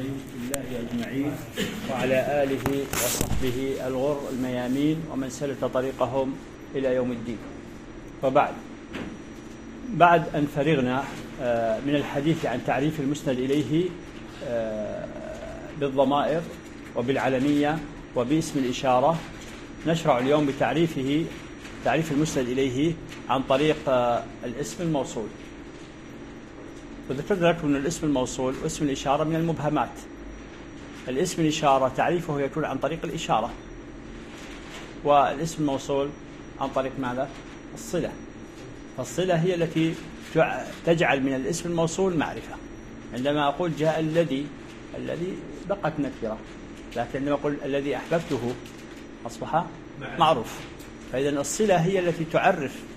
الله أجمعين وعلى آله وصحبه الغر الميامين ومن سلك طريقهم إلى يوم الدين. وبعد، بعد أن فرغنا من الحديث عن تعريف المسند إليه بالضمائر وبالعلمية وباسم الإشارة، نشرع اليوم بتعريفه، تعريف المسند إليه عن طريق الاسم الموصول. وذكرت لكم أن الاسم الموصول واسم الإشارة من المبهمات. الاسم الإشارة تعريفه يكون عن طريق الإشارة، والاسم الموصول عن طريق ماذا؟ الصلة. فالصلة هي التي تجعل من الاسم الموصول معرفة. عندما أقول جاء الذي بقت نكرة، لكن عندما أقول الذي أحببته أصبح معروف. فإذا الصلة هي التي تعرف